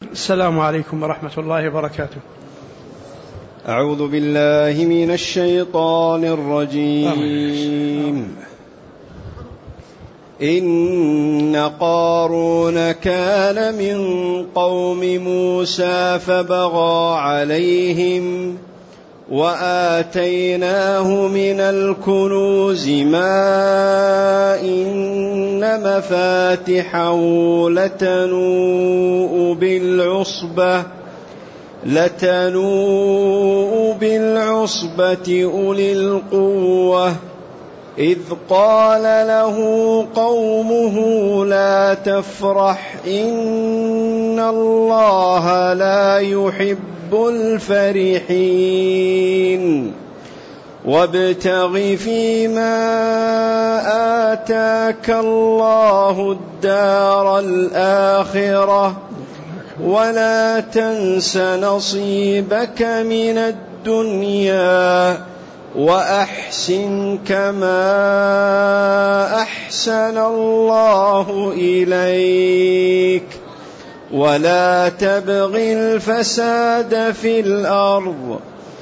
السلام عليكم ورحمة الله وبركاته. أعوذ بالله من الشيطان الرجيم. إن قارون كان من قوم موسى فبغى عليهم وآتيناه من الكنوز ما إن مفاتحه لتنوء بالعصبة أولي القوة إذ قال له قومه لا تفرح إن الله لا يحب الفرحين وابتغ فيما آتاك الله الدار الآخرة ولا تنس نصيبك من الدنيا وأحسن كما أحسن الله إليك ولا تبغ الفساد في الأرض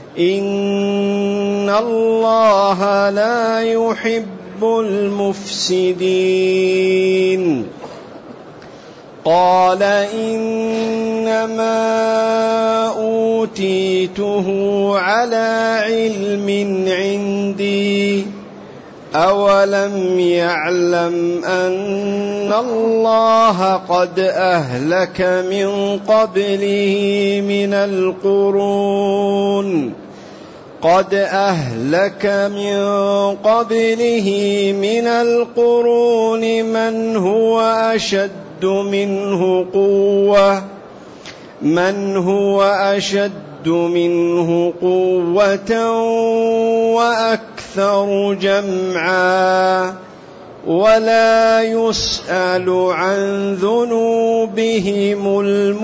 إن الله لا يحب المفسدين. قال إنما أوتيته على علم عندي أولم يعلم أن الله قد أهلك من قبله من القرون من هو أشد منه قوة وأكثر جمعا ولا يسأل عن ذنوبهم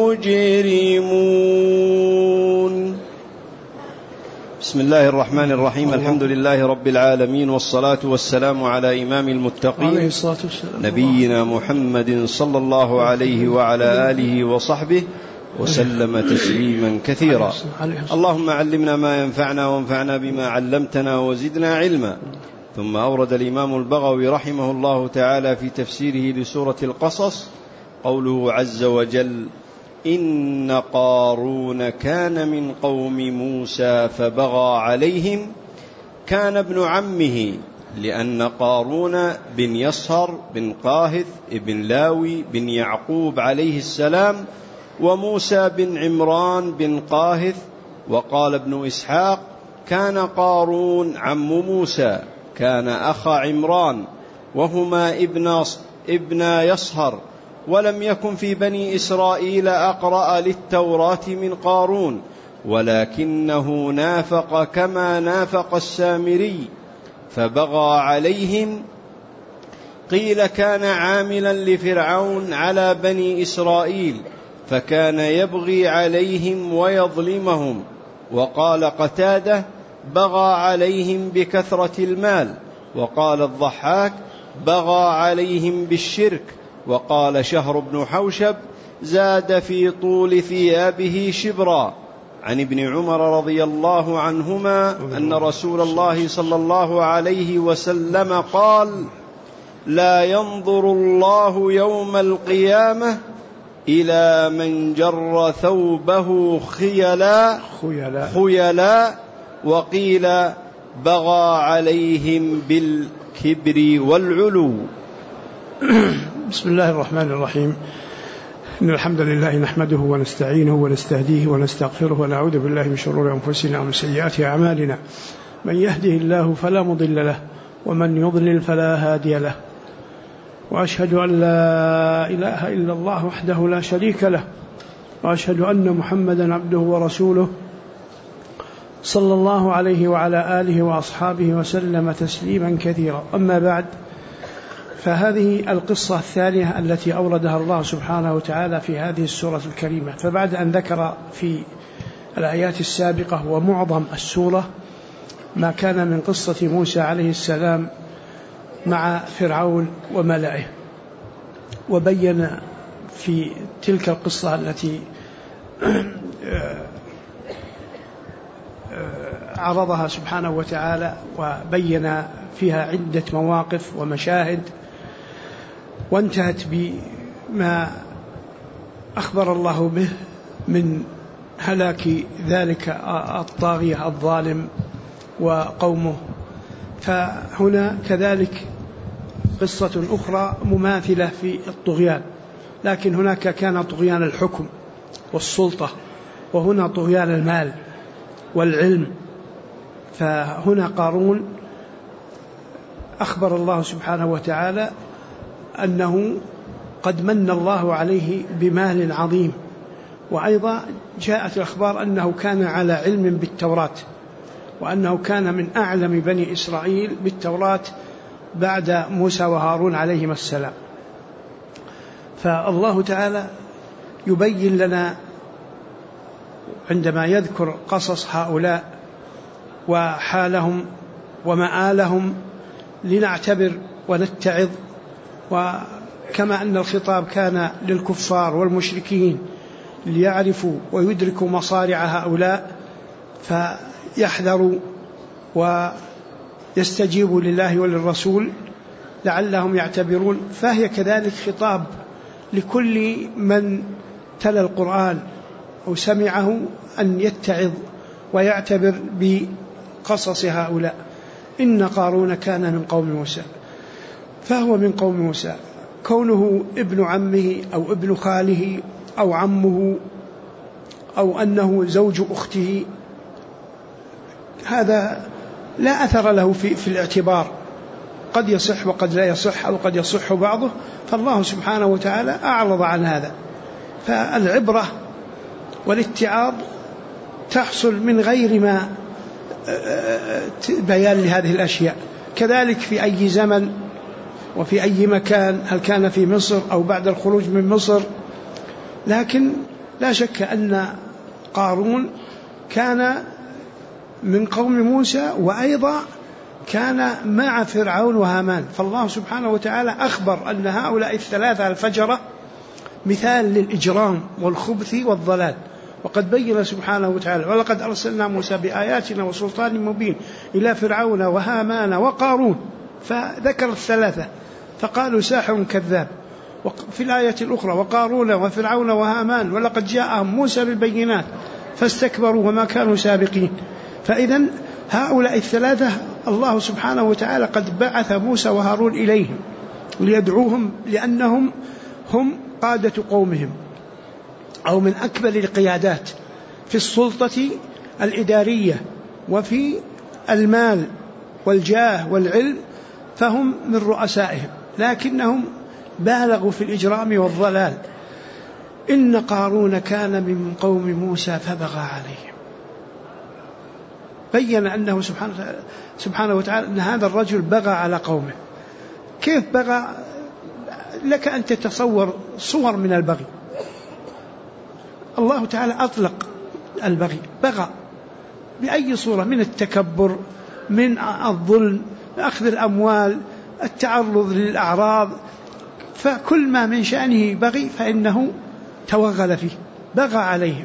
المجرمون. بسم الله الرحمن الرحيم. الحمد لله رب العالمين والصلاة والسلام على إمام المتقين نبينا محمد صلى الله عليه وعلى آله وصحبه وسلم تسليما كثيرا. اللهم علمنا ما ينفعنا وانفعنا بما علمتنا وزدنا علما. ثم أورد الإمام البغوي رحمه الله تعالى في تفسيره لسورة القصص قوله عز وجل: إن قارون كان من قوم موسى فبغى عليهم. كان ابن عمه، لأن قارون بن يصهر بن قاهث بن لاوي بن يعقوب عليه السلام، وموسى بن عمران بن قاهث. وقال ابن إسحاق: كان قارون عم موسى، كان أخا عمران، وهما ابن يصهر، ولم يكن في بني إسرائيل أقرأ للتوراة من قارون، ولكنه نافق كما نافق السامري فبغى عليهم. قيل كان عاملا لفرعون على بني إسرائيل، فكان يبغي عليهم ويظلمهم. وقال قتادة: بغى عليهم بكثرة المال. وقال الضحاك: بغى عليهم بالشرك. وقال شهر بن حوشب: زاد في طول ثيابه شبرا. عن ابن عمر رضي الله عنهما أن رسول الله صلى الله عليه وسلم قال: لا ينظر الله يوم القيامة إلى من جر ثوبه خيلاء. وقيل: بغى عليهم بالكبر والعلو. بسم الله الرحمن الرحيم. إن الحمد لله نحمده ونستعينه ونستهديه ونستغفره ونعوذ بالله من شرور أنفسنا ومن سيئات أعمالنا. من يهده الله فلا مضل له ومن يضلل فلا هادي له. وأشهد أن لا إله إلا الله وحده لا شريك له، وأشهد أن محمدا عبده ورسوله صلى الله عليه وعلى آله وأصحابه وسلم تسليما كثيرا. أما بعد، فهذه القصة الثانية التي أوردها الله سبحانه وتعالى في هذه السورة الكريمة. فبعد أن ذكر في الآيات السابقة ومعظم السورة ما كان من قصة موسى عليه السلام مع فرعون وملئه، وبين في تلك القصة التي عرضها سبحانه وتعالى وبين فيها عدة مواقف ومشاهد، وانتهت بما أخبر الله به من هلاك ذلك الطاغية الظالم وقومه. فهنا كذلك قصة أخرى مماثلة في الطغيان، لكن هناك كان طغيان الحكم والسلطة، وهنا طغيان المال والعلم. فهنا قارون أخبر الله سبحانه وتعالى أنه قد من الله عليه بمال عظيم، وأيضا جاءت الأخبار أنه كان على علم بالتوراة، وأنه كان من أعلم بني إسرائيل بالتوراة بعد موسى وهارون عليهما السلام. فالله تعالى يبين لنا عندما يذكر قصص هؤلاء وحالهم ومآلهم لنعتبر ونتعظ. وكما أن الخطاب كان للكفار والمشركين ليعرفوا ويدركوا مصارع هؤلاء فيحذروا ويستجيبوا لله وللرسول لعلهم يعتبرون، فهي كذلك خطاب لكل من تلا القرآن أو سمعه أن يتعظ ويعتبر بقصص هؤلاء. إن قارون كان من قوم موسى، فهو من قوم موسى. كونه ابن عمه أو ابن خاله أو عمه أو أنه زوج أخته هذا لا أثر له في الاعتبار، قد يصح وقد لا يصح أو قد يصح بعضه، فالله سبحانه وتعالى أعرض عن هذا. فالعبرة والاتعاظ تحصل من غير ما بيان لهذه الأشياء. كذلك في أي زمن وفي أي مكان، هل كان في مصر أو بعد الخروج من مصر، لكن لا شك أن قارون كان من قوم موسى، وأيضا كان مع فرعون وهامان. فالله سبحانه وتعالى أخبر أن هؤلاء الثلاثة الفجرة مثال للإجرام والخبث والضلال. وقد بين سبحانه وتعالى: ولقد أرسلنا موسى بآياتنا وسلطان مبين إلى فرعون وهامان وقارون، فذكر الثلاثة فقالوا ساحر كذاب. وفي الآية الأخرى: وقارون وفرعون وهامان ولقد جاءهم موسى بالبينات فاستكبروا وما كانوا سابقين. فإذن هؤلاء الثلاثة الله سبحانه وتعالى قد بعث موسى وهارون إليهم ليدعوهم، لأنهم هم قادة قومهم أو من أكبر القيادات في السلطة الإدارية وفي المال والجاه والعلم، فهم من رؤسائهم، لكنهم بالغوا في الإجرام والضلال. إن قارون كان من قوم موسى فبغى عليهم. بين أنه سبحانه وتعالى أن هذا الرجل بغى على قومه. كيف بغى؟ لك أن تتصور صور من البغي. الله تعالى أطلق البغي، بغى بأي صورة، من التكبر، من الظلم، أخذ الأموال، التعرض للأعراض، فكل ما من شأنه بغي فإنه توغل فيه، بغى عليهم.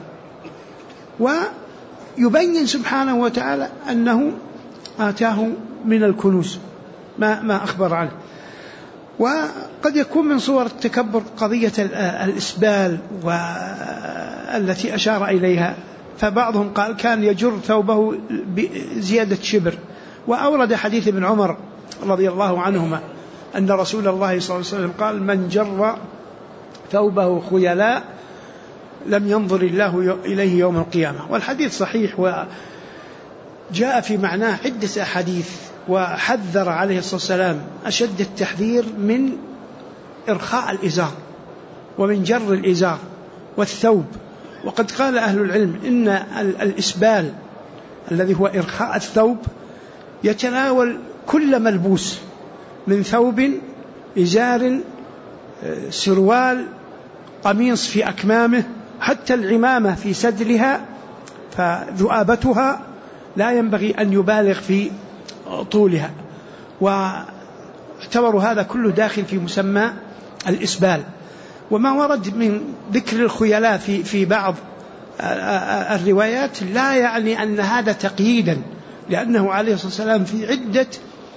ويبين سبحانه وتعالى أنه آتاه من الكنوز ما أخبر عنه. وقد يكون من صور التكبر قضية الإسبال والتي أشار إليها، فبعضهم قال كان يجر ثوبه بزيادة شبر. وأورد حديث ابن عمر رضي الله عنهما أن رسول الله صلى الله عليه وسلم قال: من جر ثوبه خيلاء لم ينظر الله إليه يوم القيامة. والحديث صحيح وجاء في معناه عدة أحاديث، وحذر عليه الصلاة والسلام أشد التحذير من إرخاء الإزار ومن جر الإزار والثوب. وقد قال أهل العلم إن الإسبال الذي هو إرخاء الثوب يتناول كل ملبوس من ثوب، إزار، سروال، قميص في أكمامه، حتى العمامة في سدلها، فذؤابتها لا ينبغي أن يبالغ في طولها. واعتبروا هذا كله داخل في مسمى الإسبال. وما ورد من ذكر الخيلاء في بعض الروايات لا يعني أن هذا تقييدا، لأنه عليه الصلاة والسلام في عدة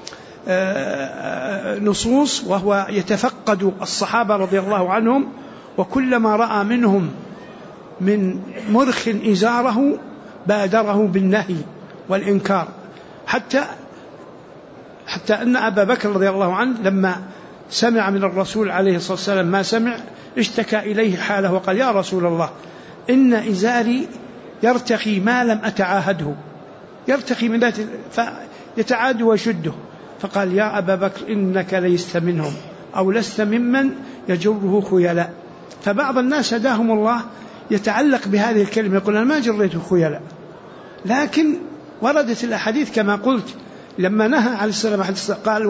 نصوص وهو يتفقد الصحابة رضي الله عنهم، وكلما رأى منهم من مرخ إزاره بادره بالنهي والإنكار، حتى أن أبا بكر رضي الله عنه لما سمع من الرسول عليه الصلاة والسلام ما سمع اشتكى إليه حاله وقال: يا رسول الله، إن إزاري يرتخي ما لم أتعاهده، يرتخي من ذات فيتعاد ويشده. فقال: يا أبا بكر، إنك ليست منهم أو لست ممن يجره خيلاء. فبعض الناس هداهم الله يتعلق بهذه الكلمة، يقول: أنا ما جريته خيلاء، لكن وردت الأحاديث كما قلت لما نهى عليه السلام قال: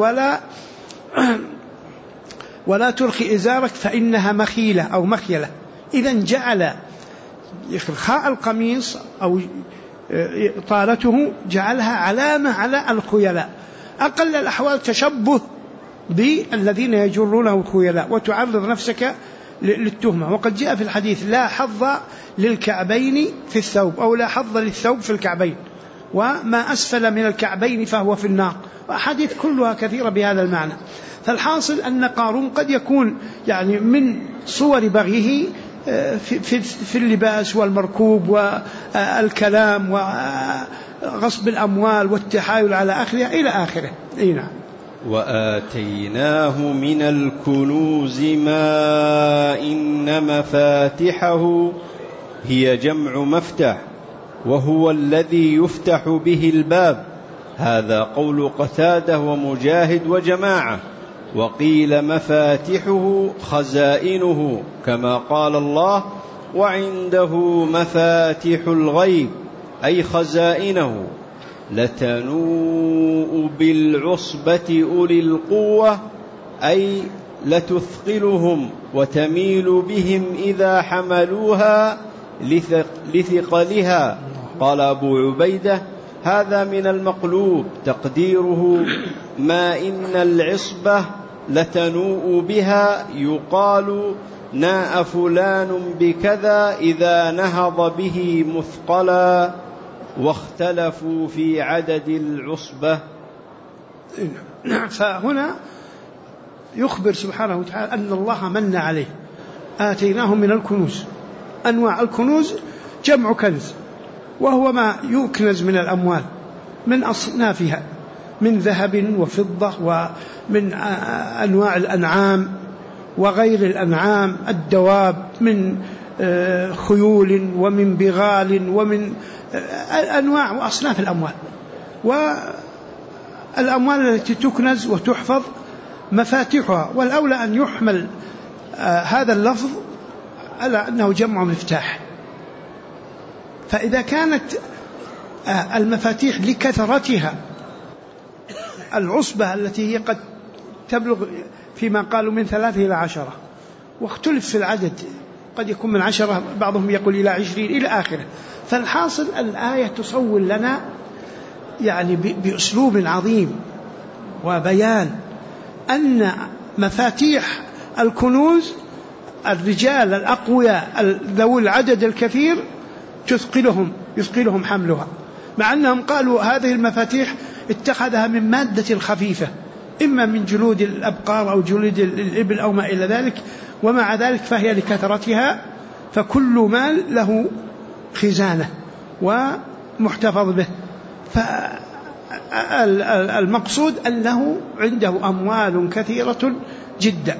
ولا ترخي إزارك فإنها مخيلة أو مخيلة. إذن جعل إرخاء القميص أو طالته جعلها علامة على الخيلاء، أقل الأحوال تشبه بالذين يجرونه الخيلاء وتعرض نفسك للتهمة. وقد جاء في الحديث: لا حظ للكعبين في الثوب، أو لا حظ للثوب في الكعبين، وما أسفل من الكعبين فهو في النار، وأحاديث كلها كثيرة بهذا المعنى. فالحاصل أن قارون قد يكون يعني من صور بغيه في اللباس والمركوب والكلام وغصب الأموال والتحايل على أخذها إلى آخره. نعم. وآتيناه من الكنوز ما إن مفاتحه هي جمع مفتح، وهو الذي يفتح به الباب. هذا قول قتادة ومجاهد وجماعة. وقيل مفاتحه خزائنه، كما قال الله: وعنده مفاتح الغيب، أي خزائنه. لتنوء بالعصبة أولي القوة، أي لتثقلهم وتميل بهم إذا حملوها لثقلها. قال أبو عبيدة: هذا من المقلوب، تقديره: ما إن العصبة لتنوء بها، يقال: ناء فلان بكذا إذا نهض به مثقلا. واختلفوا في عدد العصبة. فهنا يخبر سبحانه وتعالى أن الله من عليه. آتيناه من الكنوز. أنواع الكنوز جمع كنز، وهو ما يكنز من الأموال من أصنافها، من ذهب وفضة، ومن أنواع الأنعام وغير الأنعام، الدواب، من خيول ومن بغال ومن أنواع وأصناف الأموال. والأموال التي تكنز وتحفظ مفاتيحها، والأولى أن يحمل هذا اللفظ على أنه جمع مفتاح. فإذا كانت المفاتيح لكثرتها، العصبة التي هي قد تبلغ فيما قالوا من 3 إلى 10، واختلف في العدد، قد يكون من 10، بعضهم يقول إلى 20 إلى آخره. فالحاصل الآية تصور لنا يعني بأسلوب عظيم وبيان أن مفاتيح الكنوز الرجال الأقوياء ذوي العدد الكثير يثقلهم حملها، مع أنهم قالوا هذه المفاتيح اتخذها من مادة خفيفة، إما من جلود الأبقار أو جلود الإبل أو ما إلى ذلك، ومع ذلك فهي لكثرتها، فكل مال له خزانة ومحتفظ به. فالمقصود أنه عنده أموال كثيرة جدا.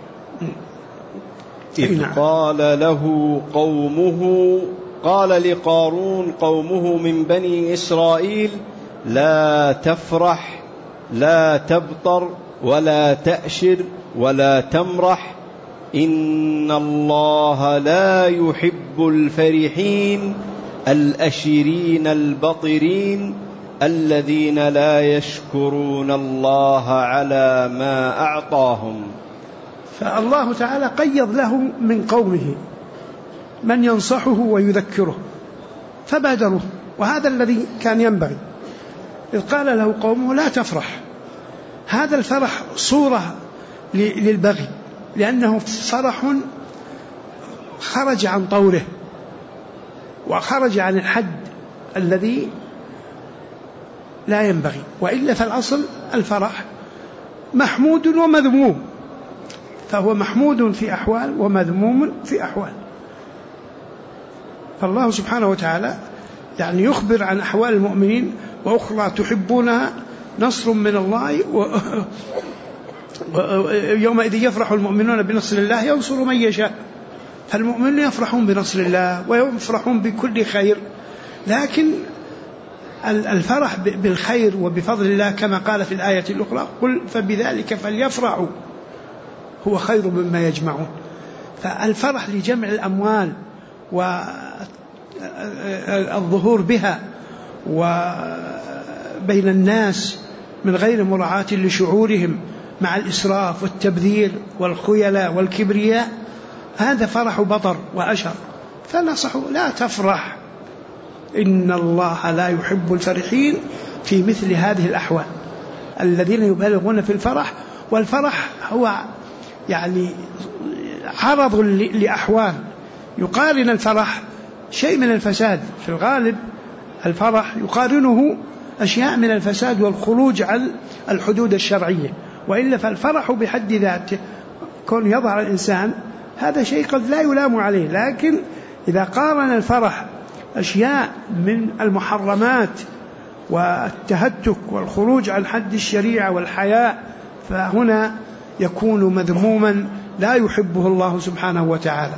إذ قال له قومه، قال لقارون قومه من بني إسرائيل: لا تفرح، لا تبطر، ولا تأشر، ولا تمرح، إن الله لا يحب الفرحين الأشرين البطرين الذين لا يشكرون الله على ما أعطاهم. فالله تعالى قيض له من قومه من ينصحه ويذكره فبادروه، وهذا الذي كان ينبغي. إذ قال له قومه: لا تفرح. هذا الفرح صورة للبغي، لأنه فرح خرج عن طوره، وخرج عن الحد الذي لا ينبغي. وإلا فالأصل الفرح محمود ومذموم، فهو محمود في أحوال ومذموم في أحوال. فالله سبحانه وتعالى يعني يخبر عن أحوال المؤمنين: وأخرى تحبونها نصر من الله يومئذ يفرح المؤمنون بنصر الله ينصر من يشاء. فالمؤمنون يفرحون بنصر الله ويفرحون بكل خير، لكن الفرح بالخير وبفضل الله كما قال في الآية الأخرى: قل فبذلك فليفرحوا هو خير مما يجمعون. فالفرح لجمع الأموال والظهور بها وبين الناس من غير مراعاة لشعورهم مع الإسراف والتبذير والخيلاء والكبرياء، هذا فرح بطر وأشر. فنصح لا تفرح، إن الله لا يحب الفرحين في مثل هذه الأحوال، الذين يبالغون في الفرح. والفرح هو يعني عرض لأحوال يقارن الفرح شيء من الفساد. في الغالب الفرح يقارنه أشياء من الفساد والخروج عن الحدود الشرعية. وإلا فالفرح بحد ذاته كون يظهر الإنسان هذا شيء قد لا يلام عليه، لكن إذا قارن الفرح أشياء من المحرمات والتهتك والخروج عن حد الشريعة والحياء، فهنا يكون مذموما لا يحبه الله سبحانه وتعالى.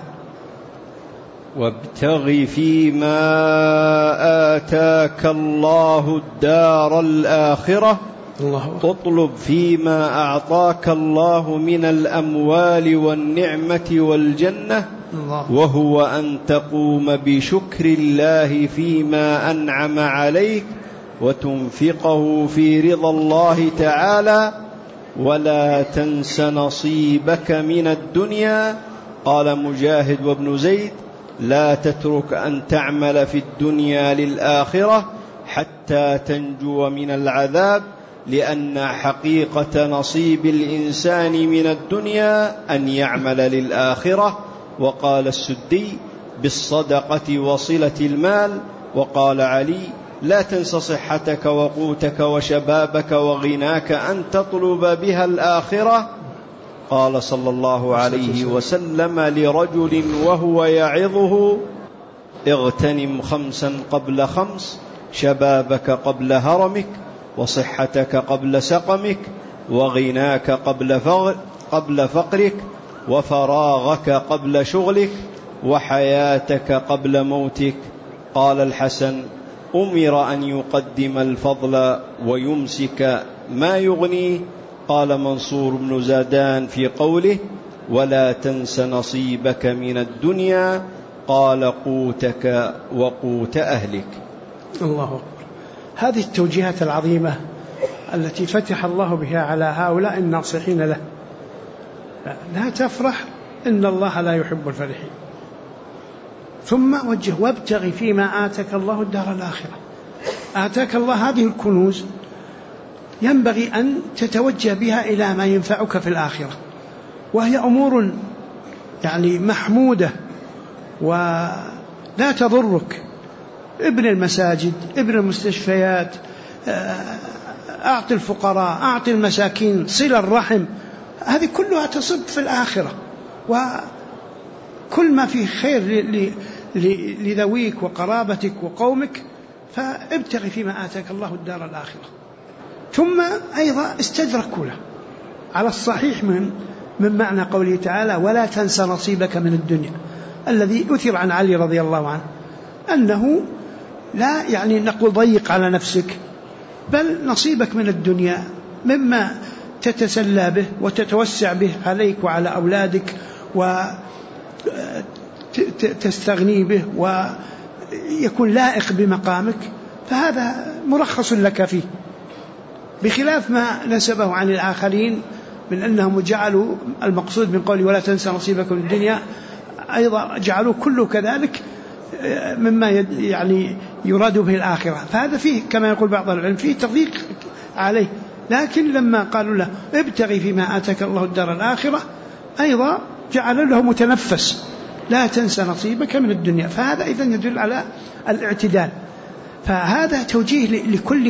وابتغ فيما آتاك الله الدار الآخرة اطلب فيما أعطاك الله من الأموال والنعمة والجنة وهو أن تقوم بشكر الله فيما أنعم عليك وتنفقه في رضا الله تعالى ولا تنس نصيبك من الدنيا. قال مجاهد وابن زيد: لا تترك أن تعمل في الدنيا للآخرة حتى تنجو من العذاب، لأن حقيقة نصيب الإنسان من الدنيا أن يعمل للآخرة. وقال السدي: بالصدقة وصلة المال. وقال علي: لا تنس صحتك وقوتك وشبابك وغناك أن تطلب بها الآخرة. قال صلى الله عليه وسلم لرجل وهو يعظه: اغتنم 5 قبل 5، شبابك قبل هرمك، وصحتك قبل سقمك، وغناك قبل فقرك، وفراغك قبل شغلك، وحياتك قبل موتك. قال الحسن: أمر أن يقدم الفضل ويمسك ما يغنيه. قال منصور بن زادان في قوله: ولا تنس نصيبك من الدنيا، قال: قوتك وقوت أهلك. الله أكبر. هذه التوجيهات العظيمة التي فتح الله بها على هؤلاء الناصحين له. لا تفرح، إن الله لا يحب الفرحين. ثم وجه: وابتغ فيما آتاك الله الدار الآخرة. آتاك الله هذه الكنوز ينبغي أن تتوجه بها إلى ما ينفعك في الآخرة، وهي أمور يعني محمودة ولا تضرك. ابن المساجد، ابن المستشفيات، أعطي الفقراء، أعطي المساكين، صل الرحم، هذه كلها تصب في الآخرة. وكل ما فيه خير لذويك وقرابتك وقومك فابتغ فيما آتاك الله الدار الآخرة. ثم أيضا استدركوا له على الصحيح من معنى قوله تعالى: ولا تنس نصيبك من الدنيا، الذي أثر عن علي رضي الله عنه أنه لا يعني نقول ضيق على نفسك، بل نصيبك من الدنيا مما تتسلى به وتتوسع به عليك وعلى أولادك وتستغني به ويكون لائق بمقامك، فهذا مرخص لك فيه، بخلاف ما نسبه عن الآخرين من أنهم جعلوا المقصود من قوله ولا تنسى نصيبك من الدنيا أيضا جعلوا كله كذلك مما يعني يراد به الآخرة. فهذا فيه كما يقول بعض العلم فيه تضييق عليه، لكن لما قالوا له ابتغي فيما آتاك الله الدار الآخرة أيضا جعل له متنفس لا تنسى نصيبك من الدنيا. فهذا إذن يدل على الاعتدال. فهذا توجيه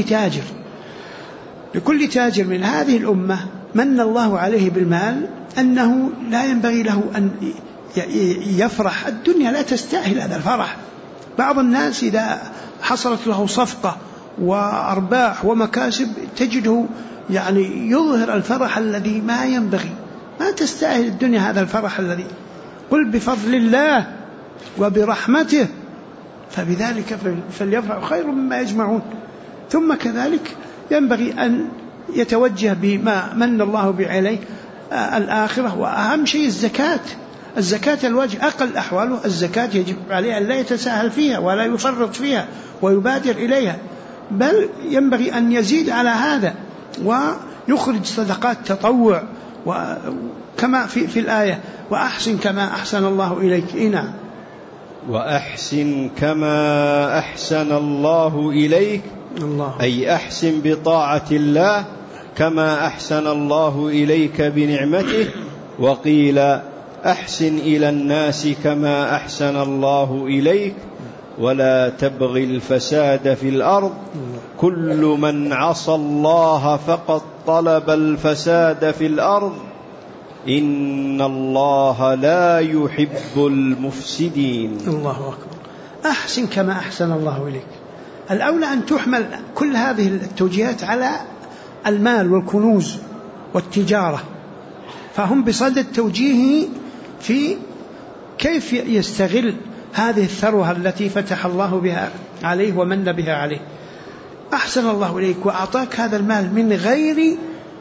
لكل تاجر من هذه الأمة من الله عليه بالمال، أنه لا ينبغي له أن يفرح. الدنيا لا تستاهل هذا الفرح. بعض الناس إذا حصلت له صفقة وأرباح ومكاسب تجده يعني يظهر الفرح الذي ما ينبغي. ما تستاهل الدنيا هذا الفرح الذي، قل بفضل الله وبرحمته فبذلك فليفرحوا خير مما يجمعون. ثم كذلك ينبغي أن يتوجه بما من الله به عليه الآخرة. وأهم شيء الزكاة الواجب، أقل أحواله الزكاة يجب عليه أن لا يتساهل فيها ولا يفرط فيها ويبادر إليها، بل ينبغي أن يزيد على هذا ويخرج صدقات تطوع، وكما في الآية وأحسن كما أحسن الله إليك. نعم، وأحسن كما أحسن الله إليك، أي أحسن بطاعة الله كما أحسن الله إليك بنعمته. وقيل أحسن إلى الناس كما أحسن الله إليك، ولا تبغ الفساد في الأرض، كل من عصى الله فقد طلب الفساد في الأرض، إن الله لا يحب المفسدين. الله أكبر. أحسن كما أحسن الله إليك. الأولى أن تحمل كل هذه التوجيهات على المال والكنوز والتجارة، فهم بصدد توجيه في كيف يستغل هذه الثروة التي فتح الله بها عليه ومن بها عليه. أحسن الله إليك وأعطاك هذا المال من غير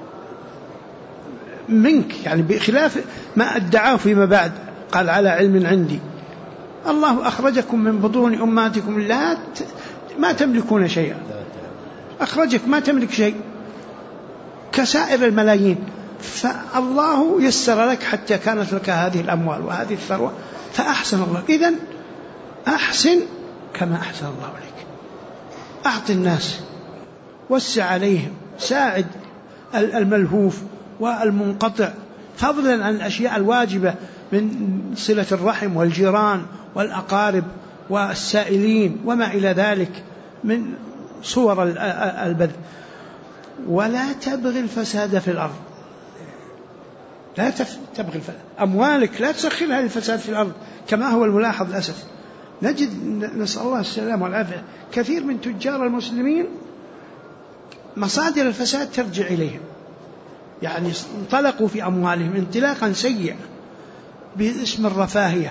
منك، يعني بخلاف ما ادعاه فيما بعد، قال على علم عندي. الله أخرجكم من بطون أمهاتكم ما تملكون شيئا، أخرجك ما تملك شيء كسائر الملايين، فالله يسر لك حتى كانت لك هذه الأموال وهذه الثروة، فأحسن الله. إذن أحسن كما أحسن الله عليك. أعط الناس، وسع عليهم، ساعد الملهوف والمنقطع، فضلا عن الأشياء الواجبة من صلة الرحم والجيران والأقارب والسائلين وما إلى ذلك من صور البذل. ولا تبغي الفساد في الأرض، لا تبغي الفساد. أموالك لا تسخرها للفساد في الأرض كما هو الملاحظ للأسف. نجد، نسأل الله السلام والعافية، كثير من تجار المسلمين مصادر الفساد ترجع إليهم، يعني انطلقوا في أموالهم انطلاقا سيئا باسم الرفاهية،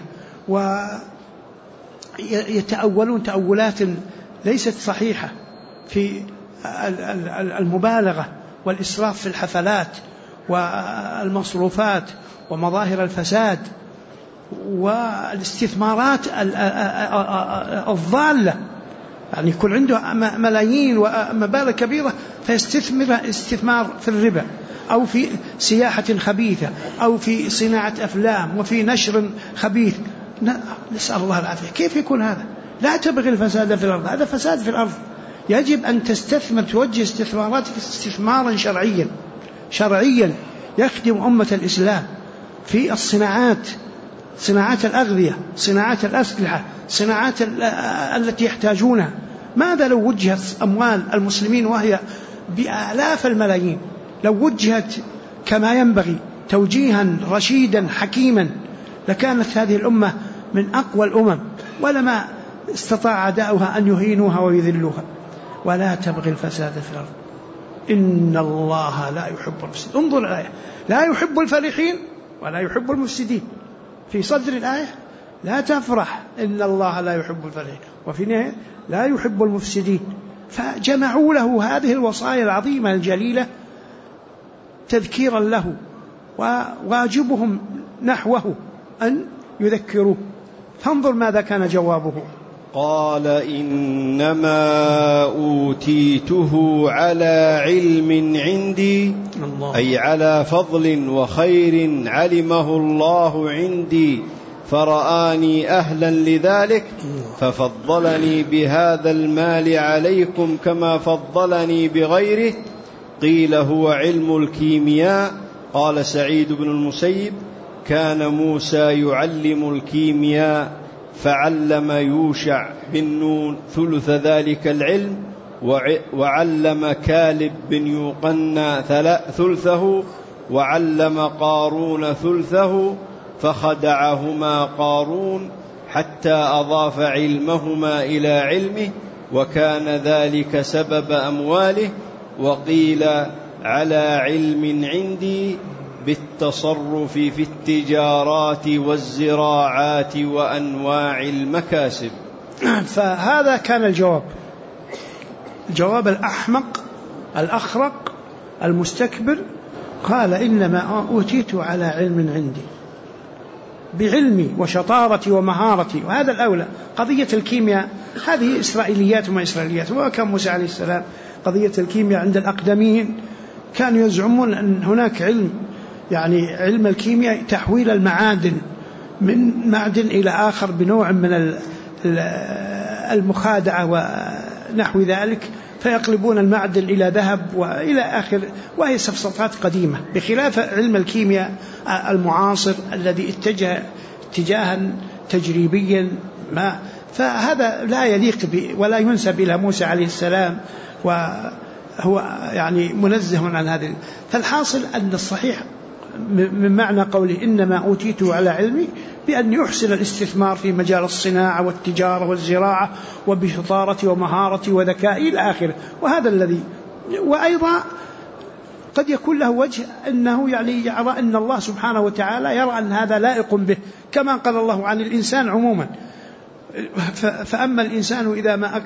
ويتأولون تأولات ليست صحيحة في المبالغة والإسراف في الحفلات والمصروفات ومظاهر الفساد والاستثمارات الضالة. يعني يكون عنده ملايين ومبالغ كبيرة فيستثمر استثمار في الربا أو في سياحة خبيثة أو في صناعة أفلام وفي نشر خبيث. نسأل الله العافية. كيف يكون هذا؟ لا تبغي الفساد في الأرض، هذا فساد في الأرض. يجب أن تستثمر، توجه استثماراتك استثمارا شرعيا يخدم أمة الإسلام في الصناعات، صناعات الأغذية، صناعات الأسلحة، صناعات التي يحتاجونها. ماذا لو وجهت أموال المسلمين وهي بآلاف الملايين، لو وجهت كما ينبغي توجيها رشيدا حكيما، لكانت هذه الأمة من أقوى الأمم، ولما استطاع أعداؤها أن يهينوها ويذلوها. ولا تبغي الفساد في الأرض، إن الله لا يحب المفسدين. انظر الآية، لا يحب الفرحين ولا يحب المفسدين. في صدر الآية لا تفرح، إن الله لا يحب الفرحين، وفي النهاية لا يحب المفسدين. فجمعوا له هذه الوصايا العظيمة الجليلة تذكيرا له، وواجبهم نحوه أن يذكروه. فانظر ماذا كان جوابه. قال إنما أوتيته على علم عندي، أي على فضل وخير علمه الله عندي، فرآني أهلا لذلك ففضلني بهذا المال عليكم كما فضلني بغيره. قيل هو علم الكيمياء. قال سعيد بن المسيب كان موسى يعلم الكيمياء فعلم يوشع بن نون ثلث ذلك العلم، وعلم كالب بن يوقنى ثلثه، وعلم قارون ثلثه، فخدعهما قارون حتى أضاف علمهما إلى علمه، وكان ذلك سبب أمواله. وقيل على علم عندي بالتصرف في التجارات والزراعات وأنواع المكاسب. فهذا كان الجواب الأحمق الأخرق المستكبر. قال إنما أوتيت على علم عندي، بعلمي وشطارتي ومهارتي. وهذا الأولى. قضية الكيمياء هذه إسرائيليات وما إسرائيليات. وكان موسى عليه السلام قضية الكيمياء عند الأقدمين كانوا يزعمون أن هناك علم، يعني علم الكيمياء تحويل المعادن من معدن إلى آخر بنوع من المخادعة ونحو ذلك، فيقلبون المعدن إلى ذهب وإلى آخر، وهي سفسطات قديمة، بخلاف علم الكيمياء المعاصر الذي اتجه اتجاها تجريبيا ما. فهذا لا يليق ولا ينسب إلى موسى عليه السلام، وهو يعني منزه عن هذا. فالحاصل أن الصحيح من معنى قوله إنما أوتيته على علمي بأن يحسن الاستثمار في مجال الصناعة والتجارة والزراعة وبشطارتي ومهارتي وذكائي إلى آخره. وهذا الذي، وأيضا قد يكون له وجه أنه يعني يرى أن الله سبحانه وتعالى يرى أن هذا لائق به، كما قال الله عن الإنسان عموما: فأما الإنسان إذا ما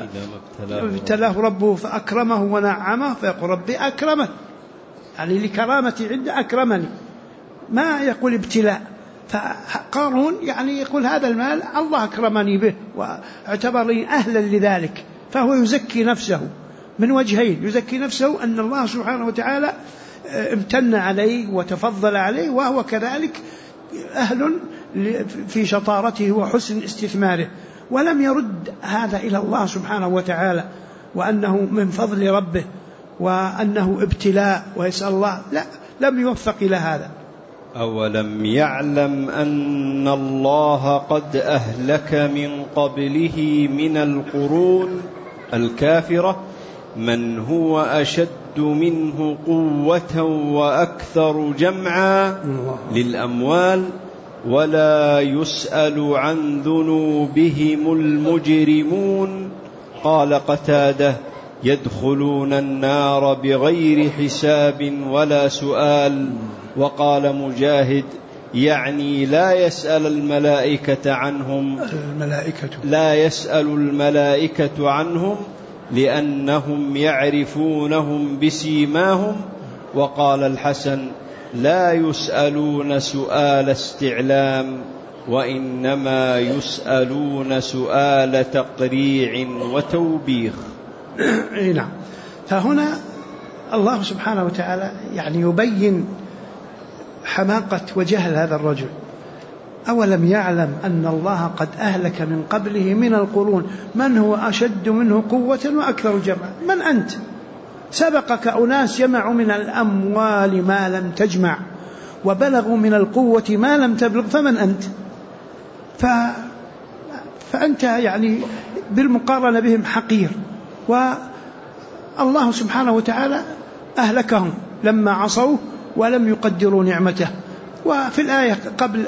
ابتلاه ربه فأكرمه ونعمه فيقول ربي أكرمه، يعني لكرامتي عنده أكرمني، ما يقول ابتلاء. فقارون يعني يقول هذا المال الله أكرمني به واعتبرني أهلا لذلك، فهو يزكي نفسه من وجهين: يزكي نفسه أن الله سبحانه وتعالى امتن عليه وتفضل عليه، وهو كذلك أهل في شطارته وحسن استثماره، ولم يرد هذا إلى الله سبحانه وتعالى وأنه من فضل ربه وأنه ابتلاء ويسأل الله، لا، لم يوفق إلى هذا. أولم يعلم أن الله قد أهلك من قبله من القرون الكافرة من هو أشد منه قوة وأكثر جمعا للأموال ولا يسأل عن ذنوبهم المجرمون. قال قتادة: يدخلون النار بغير حساب ولا سؤال. وقال مجاهد: يعني لا يسأل الملائكة عنهم، لا يسأل الملائكة عنهم لأنهم يعرفونهم بسيماهم. وقال الحسن: لا يسألون سؤال استعلام، وإنما يسألون سؤال تقريع وتوبيخ. نعم. فهنا الله سبحانه وتعالى يعني يبين حماقة وجهل هذا الرجل. أولم يعلم أن الله قد أهلك من قبله من القرون من هو أشد منه قوة وأكثر جمعا. من أنت؟ سبقك أناس جمعوا من الأموال ما لم تجمع وبلغوا من القوة ما لم تبلغ، فمن أنت؟ فأنت يعني بالمقارنة بهم حقير. والله سبحانه وتعالى أهلكهم لما عصوا ولم يقدروا نعمته. وفي الآية قبل: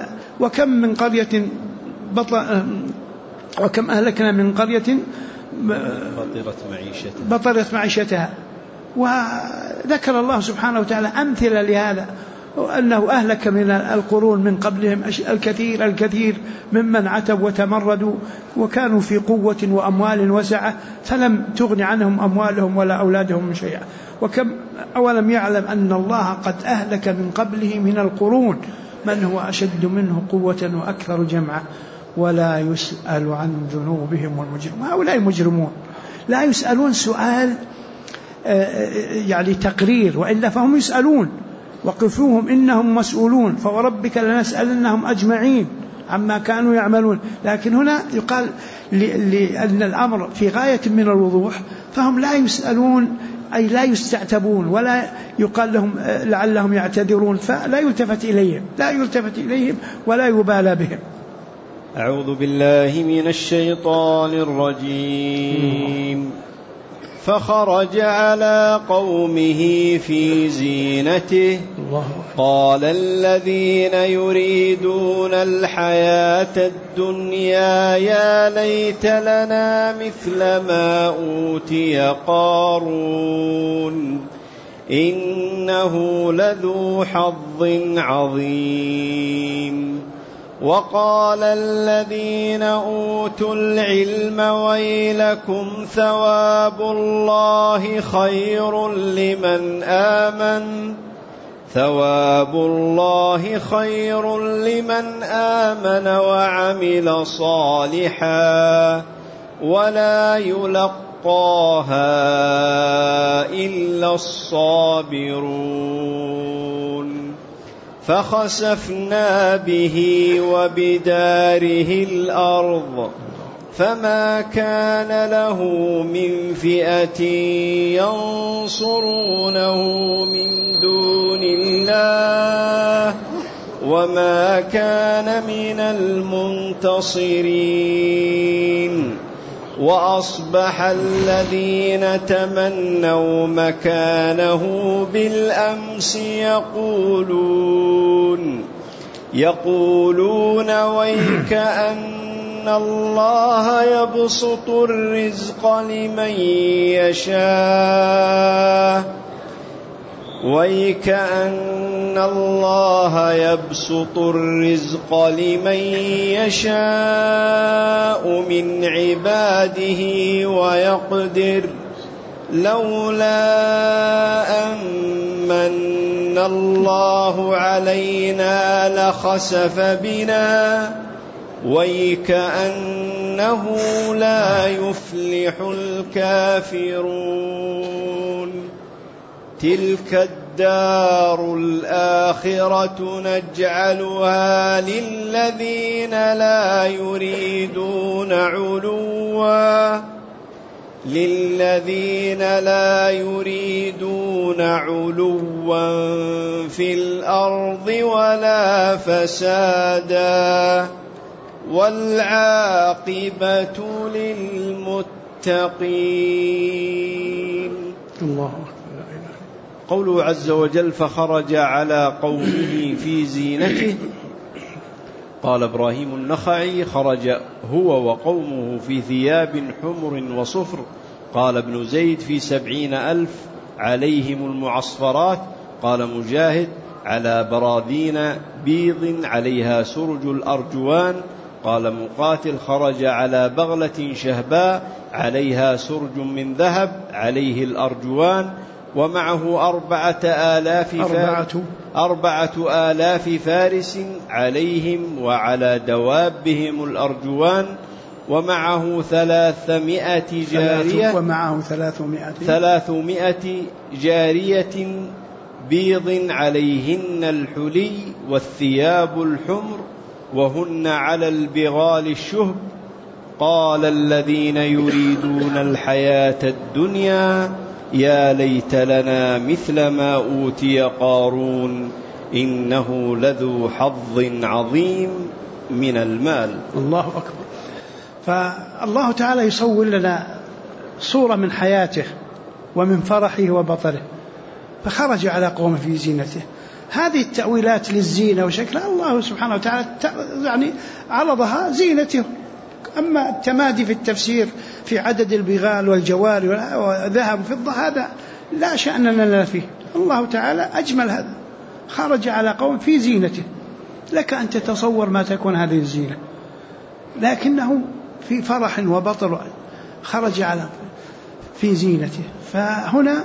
وكم أهلكنا من قرية بطرت معيشتها. وذكر الله سبحانه وتعالى أمثلة لهذا، أنه أهلك من القرون من قبلهم الكثير ممن عتوا وتمردوا وكانوا في قوة وأموال وسعة فلم تغن عنهم أموالهم ولا أولادهم من شيئا. وكم أولم يعلم أن الله قد أهلك من قبله من القرون من هو أشد منه قوة وأكثر جمعا ولا يسأل عن ذنوبهم المجرمون. هؤلاء المجرمون لا يسألون سؤال يعني تقرير، وإلا فهم يسألون: وقفوهم إنهم مسؤولون فوربك لنسألنهم أجمعين عما كانوا يعملون. لكن هنا يقال لأن الأمر في غاية من الوضوح، فهم لا يسألون أي لا يستعتبون ولا يقال لهم لعلهم يعتذرون، فلا يلتفت إليهم ولا يبالى بهم. أعوذ بالله من الشيطان الرجيم. فخرج على قومه في زينته قال الذين يريدون الحياة الدنيا يا ليت لنا مثل ما أوتي قارون إنه لذو حظ عظيم. وقال الذين أوتوا العلم ويلكم ثواب الله خير لمن آمن وعمل صالحا ولا يلقاها إلا الصابرون. فخسفنا به وبداره الأرض فما كان له من فئة ينصرونه من دون الله وما كان من المنتصرين. وأصبح الذين تمنوا مكانه بالأمس يقولون ويك أن الله يبسط الرزق لمن يشاء من عباده ويقدر لولا أمن الله علينا لخسف بنا ويكأنه لا يفلح الكافرون. تلك الدار الآخرة نجعلها للذين لا يريدون علوا في الأرض ولا فسادا والعاقبة للمتقين. الله. قوله عز وجل فخرج على قومه في زينته. قال إبراهيم النخعي خرج هو وقومه في ثياب حمر وصفر. قال ابن زيد في 70,000 عليهم المعصفرات. قال مجاهد على براذين بيض عليها سرج الأرجوان. قال مقاتل خرج على بغلة شهباء عليها سرج من ذهب عليه الأرجوان ومعه 4,000 فارس عليهم وعلى دوابهم الأرجوان ومعه 300 جارية بيض عليهن الحلي والثياب الحمر وهن على البغال الشهب. قال الذين يريدون الحياة الدنيا يا ليت لنا مثل ما أوتي قارون إنه لذو حظ عظيم من المال. الله أكبر. فالله تعالى يصور لنا صورة من حياته ومن فرحه وبطره. فخرج على قوم في زينته. هذه التأويلات للزينة وشكلها الله سبحانه وتعالى يعني عرضها زينته. أما التمادي في التفسير في عدد البغال والجواري والذهب وفضة هذا لا شأن لنا فيه. الله تعالى أجمل هذا. خرج على قوم في زينته. لك أن تتصور ما تكون هذه الزينة لكنه في فرح وبطر خرج على في زينته. فهنا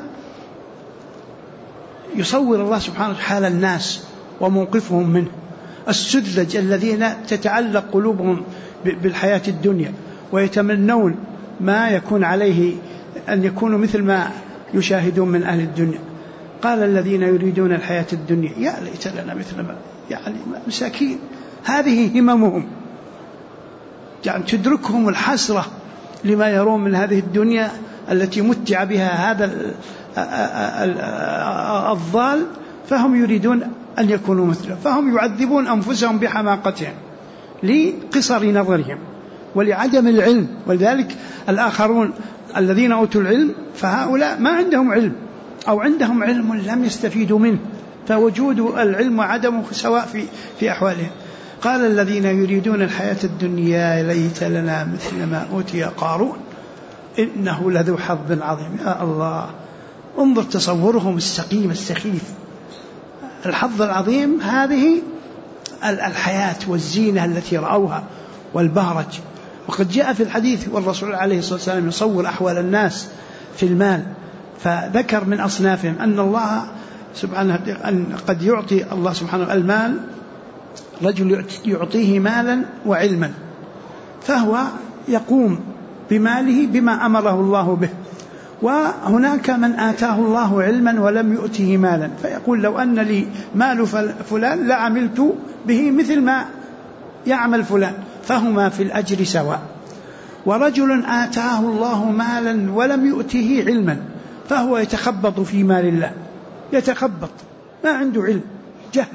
يصور الله سبحانه وتعالى حال الناس وموقفهم منه السذج الذين تتعلق قلوبهم بالحياة الدنيا ويتمنون ما يكون عليه أن يكونوا مثل ما يشاهدون من أهل الدنيا. قال الذين يريدون الحياة الدنيا يا ليت لنا مثل ما يعني مساكين. هذه هممهم يعني تدركهم الحسرة لما يرون من هذه الدنيا التي متع بها هذا الضال فهم يريدون أن يكونوا مثله، فهم يعذبون أنفسهم بحماقتهم لقصر نظرهم ولعدم العلم. ولذلك الآخرون الذين أوتوا العلم فهؤلاء ما عندهم علم أو عندهم علم لم يستفيدوا منه، فوجود العلم وعدمه سواء في أحوالهم. قال الذين يريدون الحياة الدنيا ليت لنا مثل ما أوتي قارون إنه لذو حظ عظيم. يا الله، انظر تصورهم السقيم السخيف. الحظ العظيم هذه الحياة والزينة التي رأوها والبهرج. وقد جاء في الحديث والرسول عليه الصلاة والسلام يصور أحوال الناس في المال، فذكر من أصنافهم أن الله سبحانه أن قد يعطي الله سبحانه المال، رجل يعطيه مالا وعلما فهو يقوم بماله بما أمره الله به، وهناك من آتاه الله علما ولم يؤته مالا فيقول لو أن لي مال فلان لعملت به مثل ما يعمل فلان، فهما في الأجر سواء. ورجل آتاه الله مالا ولم يؤته علما فهو يتخبط في مال الله، يتخبط ما عنده علم، جهل.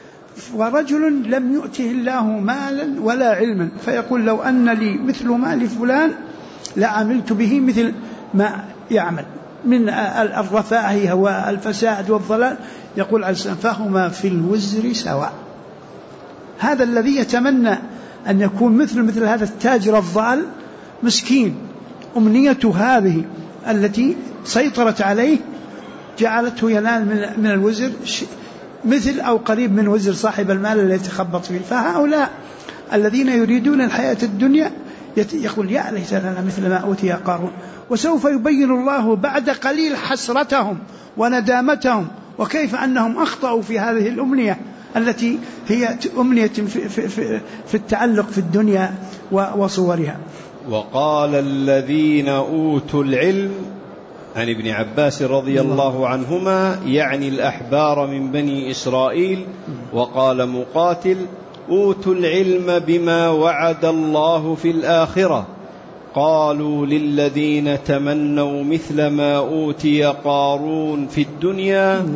ورجل لم يؤته الله مالا ولا علما فيقول لو أن لي مثل مال فلان لعملت به مثل ما يعمل من الرفاهية والفساد والضلال. يقول عليه السلام فهما في الوزر سواء. هذا الذي يتمنى أن يكون مثل هذا التاجر الضال مسكين، أمنيته هذه التي سيطرت عليه جعلته ينال من الوزر مثل أو قريب من وزر صاحب المال الذي يتخبط فيه. فهؤلاء الذين يريدون الحياة الدنيا يقول يا ليت لنا مثل ما أوتي قارون. وسوف يبين الله بعد قليل حسرتهم وندامتهم وكيف أنهم أخطأوا في هذه الأمنية التي هي أمنية في التعلق في الدنيا وصورها. وقال الذين أوتوا العلم عن ابن عباس رضي الله عنهما يعني الأحبار من بني إسرائيل. وقال مقاتل أوتوا العلم بما وعد الله في الآخرة. قالوا للذين تمنوا مثل ما أوتي قارون في الدنيا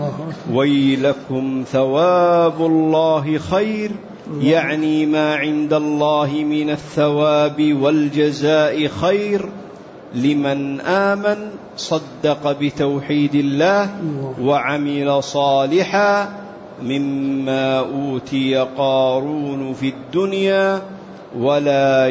ويلكم ثواب الله خير، يعني ما عند الله من الثواب والجزاء خير لمن آمن صدق بتوحيد الله وعمل صالحا مما أوتي قارون في الدنيا ولا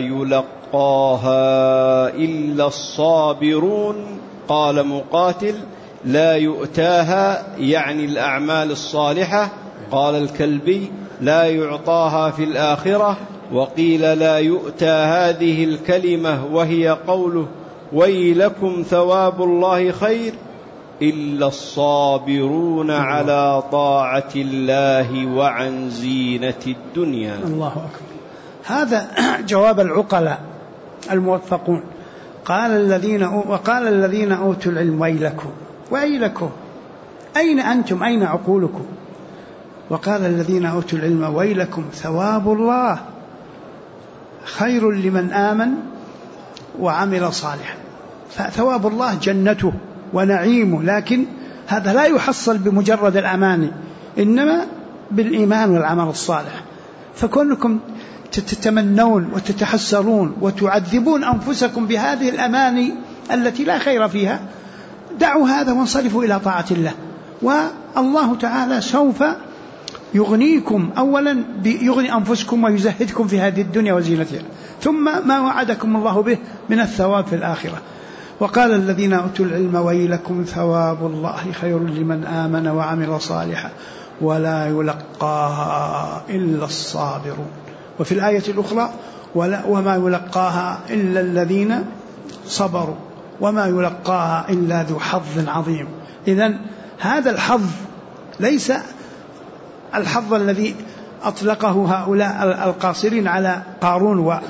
يلقاها إلا الصابرون. قال مقاتل لا يؤتاها يعني الأعمال الصالحة. قال الكلبي لا يعطاها في الآخرة. وقيل لا يؤتى هذه الكلمة وهي قوله ويلكم ثواب الله خير إلا الصابرون على طاعة الله وعن زينة الدنيا. الله أكبر. هذا جواب العقلاء الموفقون. وقال الذين أوتوا العلم ويلكم أين أنتم، أين عقولكم؟ وقال الذين أوتوا العلم ويلكم ثواب الله خير لمن آمن وعمل صالحا. فثواب الله جنته ونعيمه، لكن هذا لا يحصل بمجرد الأماني، إنما بالإيمان والعمل الصالح. فكونكم تتمنون وتتحسرون وتعذبون أنفسكم بهذه الأماني التي لا خير فيها، دعوا هذا وانصرفوا إلى طاعة الله. والله تعالى سوف يغنيكم، أولا يغني أنفسكم ويزهدكم في هذه الدنيا وزينتها، ثم ما وعدكم الله به من الثواب في الآخرة. وقال الذين أوتوا العلم ويلكم ثواب الله خير لمن آمن وعمل صالحا ولا يلقاها إلا الصابرون. وفي الآية الأخرى وما يلقاها إلا الذين صبروا وما يلقاها إلا ذو حظ عظيم. إذن هذا الحظ ليس الحظ الذي أطلقه هؤلاء القاصرين على قارون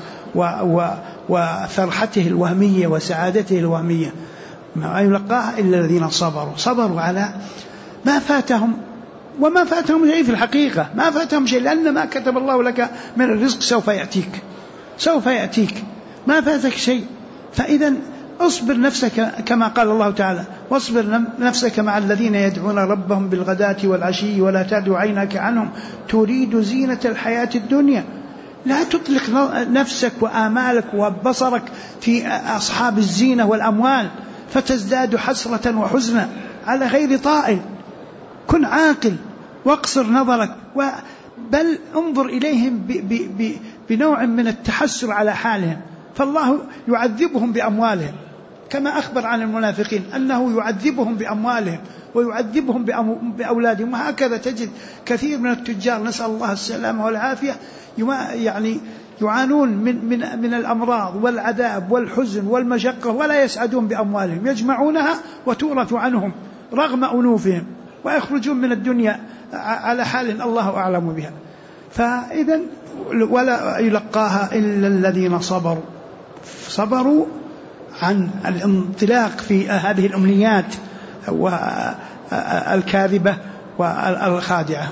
وفرحته الوهمية وسعادته الوهمية، ما يلقاها إلا الذين صبروا على ما فاتهم، وما فاتهم شيء في الحقيقة، ما فاتهم شيء، لأن ما كتب الله لك من الرزق سوف يأتيك، ما فاتك شيء. فإذا اصبر نفسك كما قال الله تعالى واصبر نفسك مع الذين يدعون ربهم بالغداة والعشي ولا تعد عينك عنهم تريد زينة الحياة الدنيا. لا تطلق نفسك وآمالك وبصرك في أصحاب الزينة والأموال فتزداد حسرة وحزنا على غير طائل. كن عاقل واقصر نظرك، بل انظر إليهم بنوع من التحسر على حالهم، فالله يعذبهم بأموالهم كما أخبر عن المنافقين أنه يعذبهم بأموالهم ويعذبهم بأولادهم. وهكذا تجد كثير من التجار نسأل الله السلامة والعافية يعني يعانون من الأمراض والعذاب والحزن والمشقة ولا يسعدون بأموالهم، يجمعونها وتورث عنهم رغم أنوفهم ويخرجون من الدنيا على حال الله أعلم بها. فإذا ولا يلقاها إلا الذين صبروا عن الانطلاق في هذه الأمنيات والكاذبة والخادعة.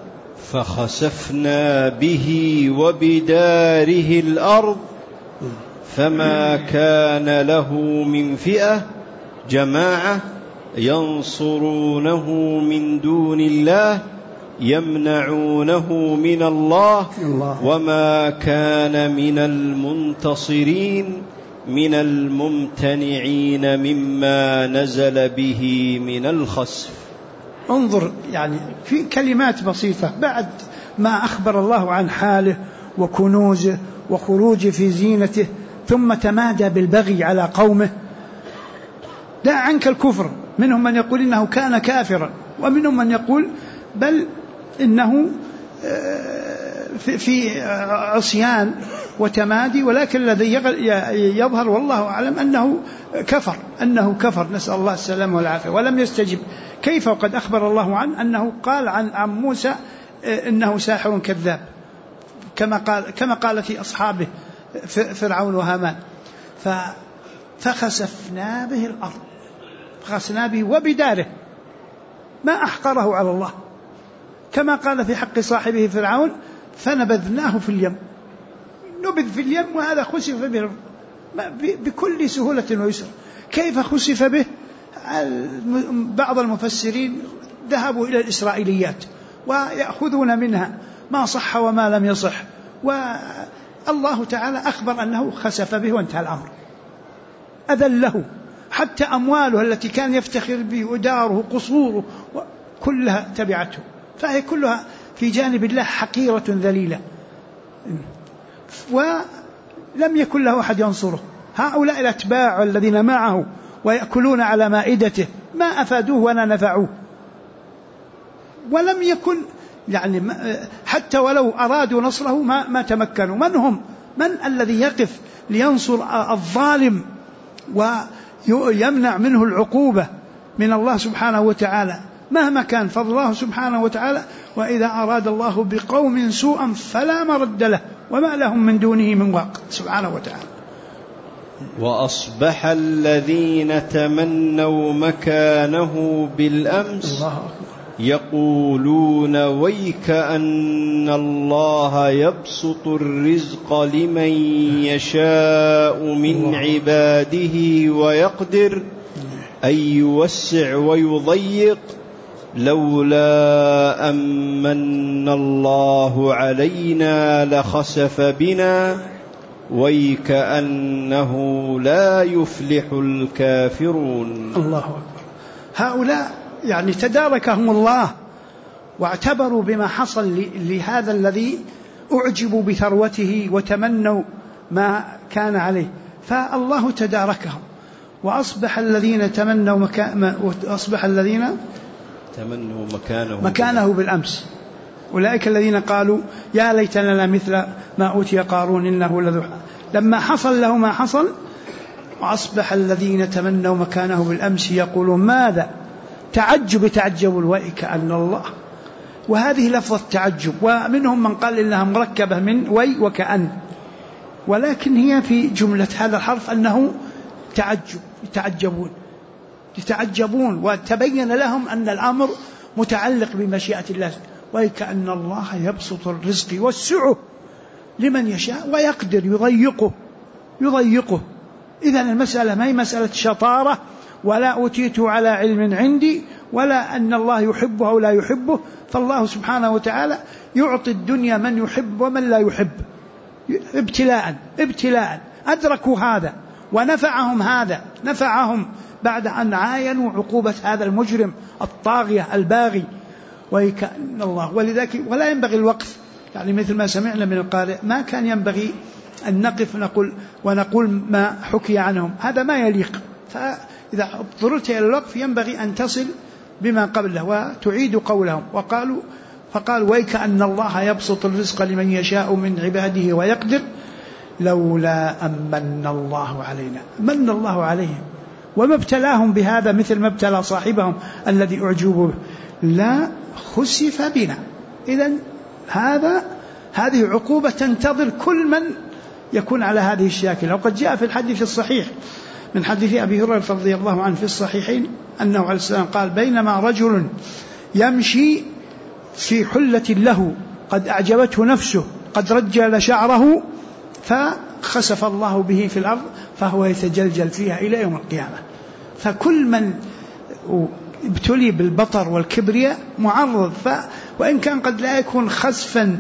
فخسفنا به وبداره الأرض فما كان له من فئة جماعة ينصرونه من دون الله يمنعونه من الله وما كان من المنتصرين من الممتنعين مما نزل به من الخسف. انظر يعني في كلمات بسيطة بعد ما أخبر الله عن حاله وكنوزه وخروجه في زينته ثم تمادى بالبغي على قومه. دع عنك الكفر، منهم من يقول إنه كان كافرا ومنهم من يقول بل إنه في عصيان وتمادي، ولكن الذي يظهر والله أعلم أنه كفر نسأل الله السلامة والعافية ولم يستجب. كيف وقد أخبر الله عنه أنه قال عن موسى إنه ساحر كذاب كما قال في أصحابه فرعون وهامان. فخسفنا به الأرض، خسفنا به وبداره، ما أحقره على الله، كما قال في حق صاحبه فرعون فنبذناه في اليم. نبذ في اليم وهذا خسف به بكل سهولة ويسر. كيف خسف به؟ بعض المفسرين ذهبوا إلى الإسرائيليات ويأخذون منها ما صح وما لم يصح، والله تعالى أخبر أنه خسف به وانتهى الأمر. أذله حتى أمواله التي كان يفتخر به وداره قصوره كلها تبعته، فهي كلها في جانب الله حقيرة ذليلة، ولم يكن له أحد ينصره. هؤلاء الأتباع الذين معه ويأكلون على مائدته ما أفادوه ولا نفعوه، ولم يكن يعني حتى ولو أرادوا نصره ما تمكنوا. من الذي يقف لينصر الظالم ويمنع منه العقوبة من الله سبحانه وتعالى مهما كان؟ فالله سبحانه وتعالى وإذا أراد الله بقوم سوءا فلا مرد له وما لهم من دونه من واق سبحانه وتعالى. وأصبح الذين تمنوا مكانه بالأمس يقولون ويك أن الله يبسط الرزق لمن يشاء من عباده ويقدر أن يوسع ويضيق لولا أمن الله علينا لخسف بنا ويكأنه لا يفلح الكافرون. الله أكبر. هؤلاء يعني تداركهم الله واعتبروا بما حصل لهذا الذي أعجبوا بثروته وتمنوا ما كان عليه، فالله تداركهم وأصبح الذين تمنوا مكانه بالأمس أولئك الذين قالوا يا ليت لنا مثل ما أوتي قارون إنه لذو. لما حصل له ما حصل وأصبح الذين تمنوا مكانه بالأمس يقولون ماذا؟ تعجبوا ويك أن الله، وهذه لفظة تعجب، ومنهم من قال إنها مركبة من وي وكأن، ولكن هي في جملة هذا الحرف أنه يتعجبون وتبين لهم أن الأمر متعلق بمشيئة الله. ويكأن الله يبسط الرزق يوسعه لمن يشاء ويقدر يضيقه إذن المسألة ما هي مسألة شطارة ولا أوتيته على علم عندي ولا أن الله يحبه أو لا يحبه، فالله سبحانه وتعالى يعطي الدنيا من يحب ومن لا يحب ابتلاء. أدركوا هذا ونفعهم هذا، نفعهم بعد أن عاينوا عقوبة هذا المجرم الطاغية الباغي. وكأن الله ولذلك ولا ينبغي الوقف، يعني مثل ما سمعنا من القارئ ما كان ينبغي أن نقف ونقول ما حكي عنهم، هذا ما يليق. فإذا اضطررت إلى الوقف ينبغي أن تصل بما قبله وتعيد قولهم. فقال ويكأن الله يبسط الرزق لمن يشاء من عباده ويقدر لولا أمن الله علينا. من الله عليهم وما ابتلاهم بهذا مثل ما ابتلى صاحبهم الذي أعجبوا به، لا خسف بنا. إذن هذه عقوبة تنتظر كل من يكون على هذه الشاكلة. وقد جاء في الحديث الصحيح من حديث أبي هريرة رضي الله عنه في الصحيحين أنه عليه السلام قال بينما رجل يمشي في حلة له قد أعجبته نفسه قد رجل شعره فخسف الله به في الأرض فهو يتجلجل فيها إلى يوم القيامة. فكل من ابتلي بالبطر والكبرياء معرض، وإن كان قد لا يكون خسفا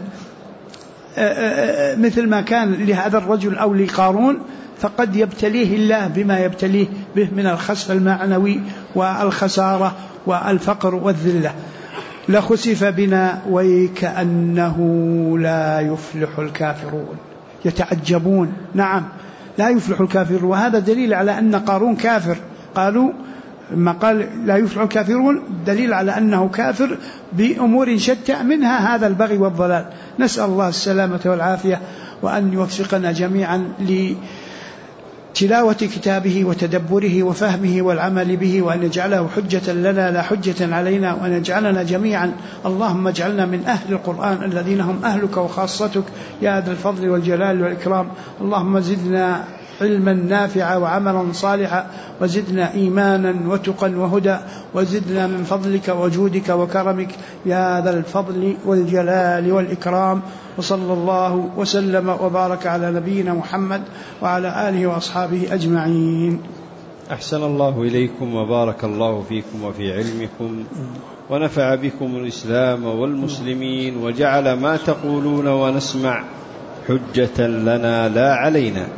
مثل ما كان لهذا الرجل أو لقارون، فقد يبتليه الله بما يبتليه به من الخسف المعنوي والخسارة والفقر والذلة. لخسف بنا ويكأنه لا يفلح الكافرون. يتعجبون، نعم لا يفلح الكافرون، وهذا دليل على أن قارون كافر. قالوا ما قال لا يفلح الكافرون دليل على أنه كافر بأمور شتى منها هذا البغي والضلال. نسأل الله السلامة والعافية، وأن يوفقنا جميعا لتلاوة كتابه وتدبره وفهمه والعمل به، وأن يجعله حجة لنا لا حجة علينا، وأن يجعلنا جميعا اللهم اجعلنا من أهل القرآن الذين هم أهلك وخاصتك يا ذا الفضل والجلال والإكرام. اللهم زدنا علما نافعا وعملا صالحا، وزدنا إيمانا وتقا وهدى، وزدنا من فضلك وجودك وكرمك يا ذا الفضل والجلال والإكرام. وصلى الله وسلم وبارك على نبينا محمد وعلى آله وأصحابه أجمعين. أحسن الله إليكم وبارك الله فيكم وفي علمكم، ونفع بكم الإسلام والمسلمين، وجعل ما تقولون ونسمع حجة لنا لا علينا.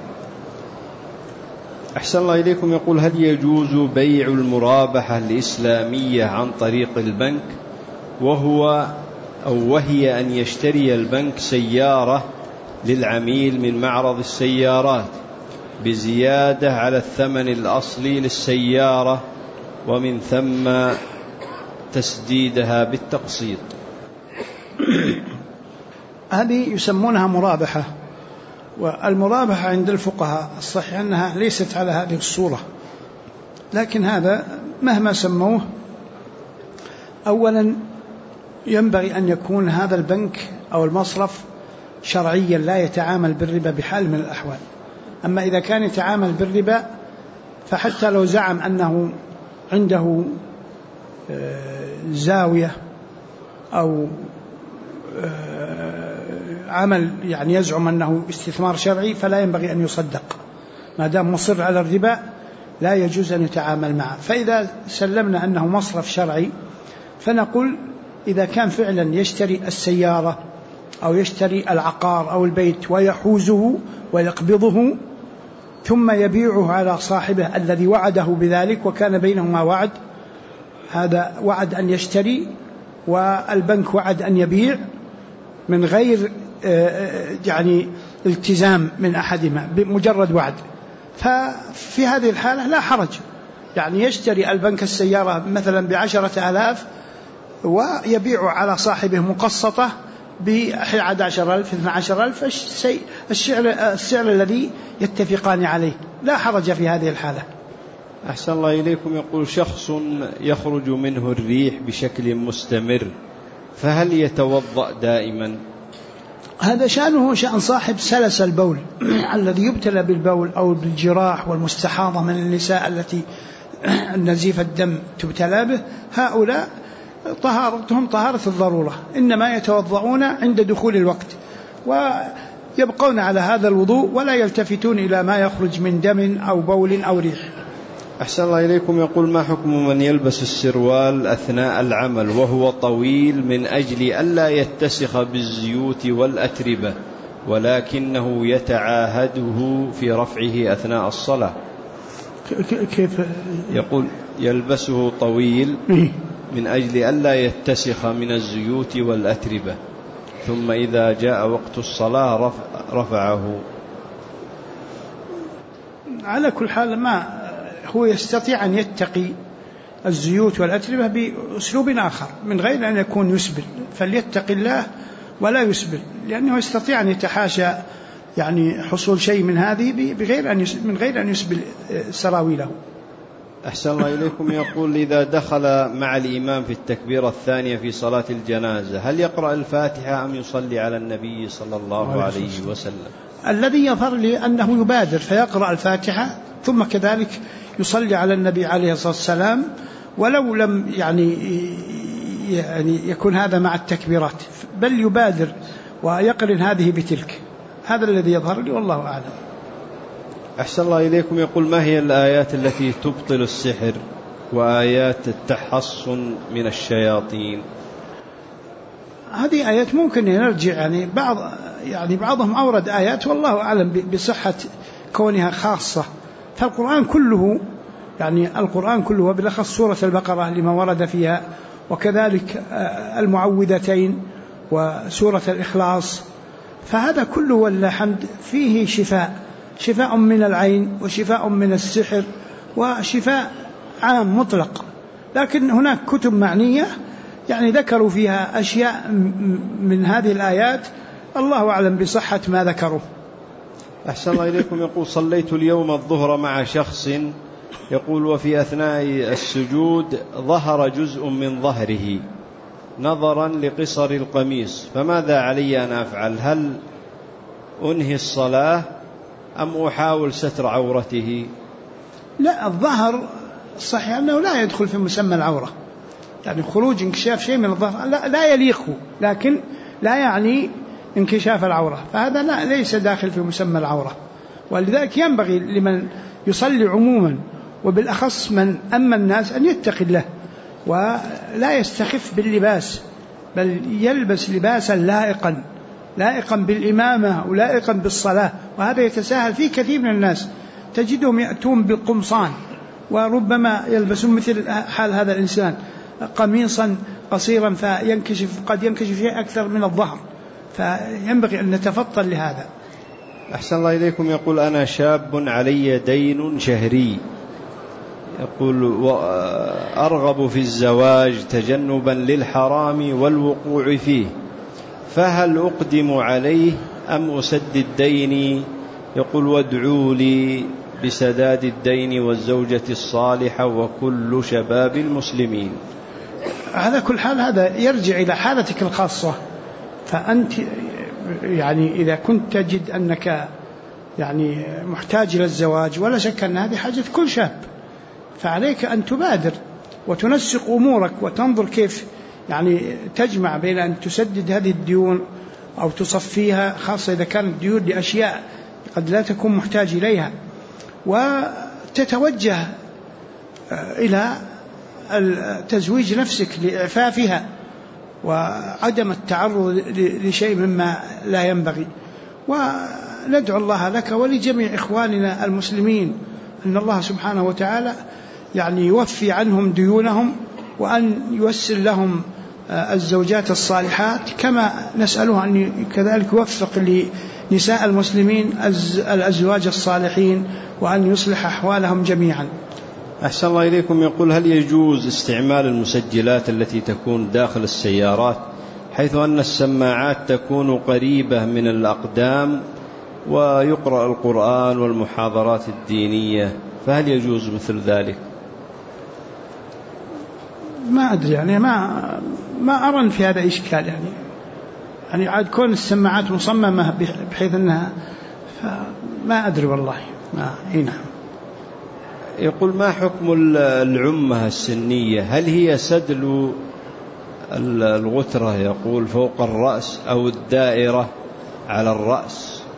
أحسن الله إليكم. يقول هل يجوز بيع المرابحة الإسلامية عن طريق البنك وهي أن يشتري البنك سيارة للعميل من معرض السيارات بزيادة على الثمن الأصلي للسيارة ومن ثم تسديدها بالتقسيط؟ هذه يسمونها مرابحة، والمرابحة عند الفقهاء الصحيح أنها ليست على هذه الصورة، لكن هذا مهما سموه أولا ينبغي أن يكون هذا البنك أو المصرف شرعيا لا يتعامل بالربا بحال من الأحوال. أما إذا كان يتعامل بالربا فحتى لو زعم أنه عنده زاوية أو عمل يعني يزعم أنه استثمار شرعي فلا ينبغي أن يصدق، ما دام مصر على الربا لا يجوز أن يتعامل معه. فإذا سلمنا أنه مصرف شرعي فنقول إذا كان فعلا يشتري السيارة أو يشتري العقار أو البيت ويحوزه ويقبضه ثم يبيعه على صاحبه الذي وعده بذلك وكان بينهما وعد، هذا وعد أن يشتري والبنك وعد أن يبيع من غير يعني التزام من أحدهما بمجرد وعد، ففي هذه الحالة لا حرج، يعني يشتري البنك السيارة مثلا ب10,000 ويبيع على صاحبه مقسطة ب11,000 12,000 السعر الذي يتفقان عليه، لا حرج في هذه الحالة. أحسن الله إليكم. يقول شخص يخرج منه الريح بشكل مستمر فهل يتوضأ دائما؟ هذا شأنه شأن صاحب سلس البول الذي يبتلى بالبول أو بالجراح والمستحاضة من النساء التي نزيف الدم تبتلى به، هؤلاء طهارتهم طهارة الضرورة، إنما يتوضؤون عند دخول الوقت. يبقون على هذا الوضوء ولا يلتفتون إلى ما يخرج من دم أو بول أو ريح. أحسن الله إليكم. يقول ما حكم من يلبس السروال أثناء العمل وهو طويل من أجل ألا يتسخ بالزيوت والأتربة ولكنه يتعاهده في رفعه أثناء الصلاة؟ كيف؟ يقول يلبسه طويل من أجل ألا يتسخ من الزيوت والأتربة ثم إذا جاء وقت الصلاة رفعه. على كل حال ما هو يستطيع أن يتقي الزيوت والأتربة بأسلوب آخر من غير أن يكون يسبل، فليتقي الله ولا يسبل، لأنه يستطيع أن يتحاشى يعني حصول شيء من هذه من غير أن يسبل سراويله. أحسن الله إليكم. يقول إذا دخل مع الإمام في التكبيرة الثانية في صلاة الجنازة هل يقرأ الفاتحة أم يصلي على النبي صلى الله عليه وسلم؟ الذي يظهر لي أنه يبادر فيقرأ الفاتحة ثم كذلك يصلي على النبي عليه الصلاة والسلام، ولو لم يعني يكون هذا مع التكبيرات، بل يبادر ويقرن هذه بتلك. هذا الذي يظهر لي والله أعلم. أحسن الله إليكم. يقول ما هي الآيات التي تبطل السحر وآيات التحصن من الشياطين؟ هذه آيات ممكن نرجع بعضهم أورد آيات والله أعلم بصحة كونها خاصة، فالقرآن كله القرآن كله وبالأخص سورة البقرة لما ورد فيها، وكذلك المعوذتين وسورة الإخلاص، فهذا كله والحمد فيه شفاء من العين وشفاء من السحر وشفاء عام مطلق. لكن هناك كتب معنية ذكروا فيها أشياء من هذه الآيات الله أعلم بصحة ما ذكروا. أحسن الله إليكم. يقول صليت اليوم الظهر مع شخص يقول وفي أثناء السجود ظهر جزء من ظهره نظرا لقصر القميص، فماذا علي أن أفعل؟ هل أنهي الصلاة أم أحاول ستر عورته؟ لا، الظهر صحيح أنه لا يدخل في مسمى العورة، خروج انكشاف شيء من الظهر لا يليقه، لكن لا يعني انكشاف العورة، فهذا ليس داخل في مسمى العورة. ولذلك ينبغي لمن يصلي عموما وبالأخص من أما الناس أن يتقي الله ولا يستخف باللباس، بل يلبس لباسا لائقا بالإمامة ولائقا بالصلاة. وهذا يتساهل فيه كثير من الناس، تجدهم يأتون بالقمصان وربما يلبسون مثل حال هذا الإنسان قميصا قصيرا قد ينكشف شيء أكثر من الظهر، فينبغي أن نتفطن لهذا. أحسن الله إليكم. يقول أنا شاب علي دين شهري، يقول أرغب في الزواج تجنبا للحرام والوقوع فيه، فهل أقدم عليه أم أسدد ديني؟ يقول وادعوا لي بسداد الدين والزوجة الصالحة وكل شباب المسلمين. على كل حال هذا يرجع إلى حالتك الخاصة، فأنت إذا كنت تجد أنك محتاج إلى الزواج، ولا شك أن هذه حاجة كل شاب، فعليك أن تبادر وتنسق أمورك وتنظر كيف تجمع بين أن تسدد هذه الديون أو تصفيها، خاصة إذا كانت ديون لأشياء قد لا تكون محتاج إليها، وتتوجه إلى تزويج نفسك لإعفافها وعدم التعرض لشيء مما لا ينبغي. وندعو الله لك ولجميع إخواننا المسلمين أن الله سبحانه وتعالى يوفي عنهم ديونهم، وأن يوسر لهم الزوجات الصالحات، كما نسأله أن كذلك يوفق لنساء المسلمين الأزواج الصالحين، وأن يصلح أحوالهم جميعا. أحسن الله إليكم. يقول هل يجوز استعمال المسجلات التي تكون داخل السيارات، حيث أن السماعات تكون قريبة من الأقدام ويقرأ القرآن والمحاضرات الدينية، فهل يجوز مثل ذلك؟ ما أدري، ما أرى في هذا إشكال، عاد كون السماعات مصممة بحيث أنها، ما أدري والله. نعم. يقول ما حكم العمة السنية؟ هل هي سدل الغترة يقول فوق الرأس أو الدائرة على الرأس؟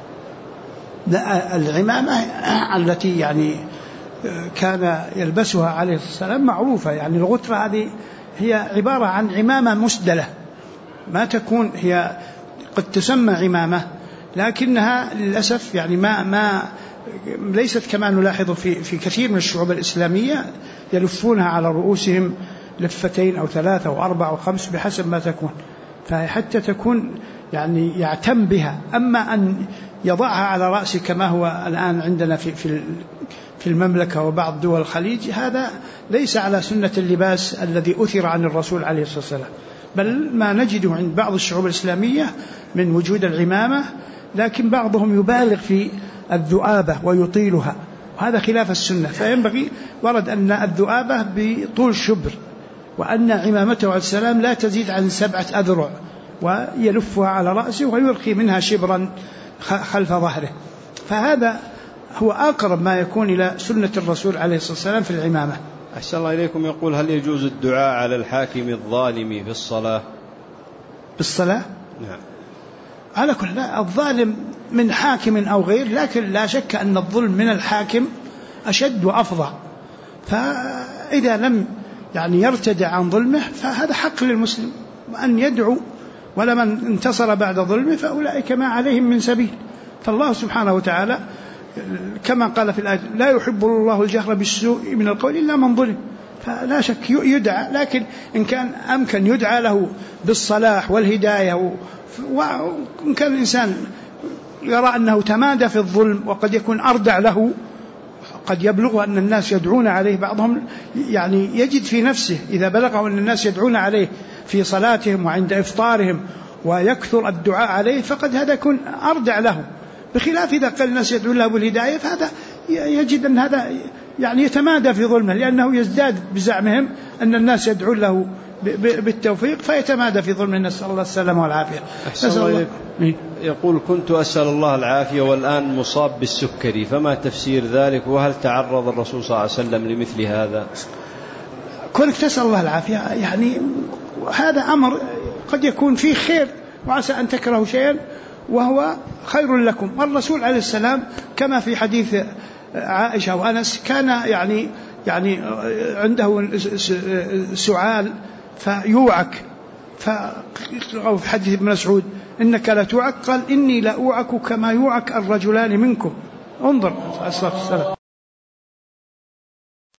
العمامة التي يعني كان يلبسها عليه الصلاة والسلام معروفة، يعني الغترة هذه هي عبارة عن عمامة مسدلة، ما تكون هي قد تسمى عمامة لكنها للأسف يعني ما ليست كما نلاحظ في كثير من الشعوب الإسلامية يلفونها على رؤوسهم لفتين أو 3 أو 4 أو 5 بحسب ما تكون، فحتى تكون يعني يعتم بها. أما أن يضعها على رأسه كما هو الآن عندنا في المملكة وبعض دول الخليج، هذا ليس على سنة اللباس الذي أثر عن الرسول عليه الصلاة والسلام، بل ما نجده عند بعض الشعوب الإسلامية من وجود العمامة، لكن بعضهم يبالغ في الذؤابة ويطيلها، وهذا خلاف السنة. فينبغي ورد أن الذؤابة بطول شبر، وأن عمامته عليه السلام لا تزيد عن 7 أذرع، ويلفها على رأسه ويلقي منها شبرا خلف ظهره، فهذا هو أقرب ما يكون إلى سنة الرسول عليه الصلاة والسلام في العمامة. أحسن الله إليكم. يقول: هل يجوز الدعاء على الحاكم الظالم في الصلاة؟ بالصلاة؟ نعم. على كل الظالم من حاكم أو غير، لكن لا شك أن الظلم من الحاكم أشد وأفظع، فإذا لم يعني يرتدع عن ظلمه فهذا حق للمسلم أن يدعو، ولمن انتصر بعد ظلمه فأولئك ما عليهم من سبيل. فالله سبحانه وتعالى كما قال في الآية: لا يحب الله الجهر بالسوء من القول إلا من ظلم، فلا شك يدعى، لكن إن كان أمكن يدعى له بالصلاح والهداية، وإن كان الإنسان يرى أنه تمادى في الظلم وقد يكون أردع له، قد يبلغ أن الناس يدعون عليه، بعضهم يعني يجد في نفسه إذا بلغه أن الناس يدعون عليه في صلاتهم وعند إفطارهم ويكثر الدعاء عليه، فقد هذا يكون أردع له، بخلاف إذا قال الناس يدعون له بالهداية، فهذا يجد أن هذا يعني يتمادى في ظلمه، لأنه يزداد بزعمهم أن الناس يدعون له بالتوفيق فيتمادى في ظلم. نسأل الله السلامة والعافية. يقول: كنت أسأل الله العافية والآن مصاب بالسكري، فما تفسير ذلك؟ وهل تعرض الرسول صلى الله عليه وسلم لمثل هذا؟ كونك تسأل الله العافية يعني هذا أمر قد يكون فيه خير، وعسى أن تكرهوا شيئا وهو خير لكم. والرسول عليه السلام كما في حديث عائشة وأنس كان يعني عنده سعال فيوعك، أو في حديث ابن مسعود: إنك لا توعك، قال: إني لا أوعك كما يوعك الرجلان منكم. انظر عليه الصلاة والسلام.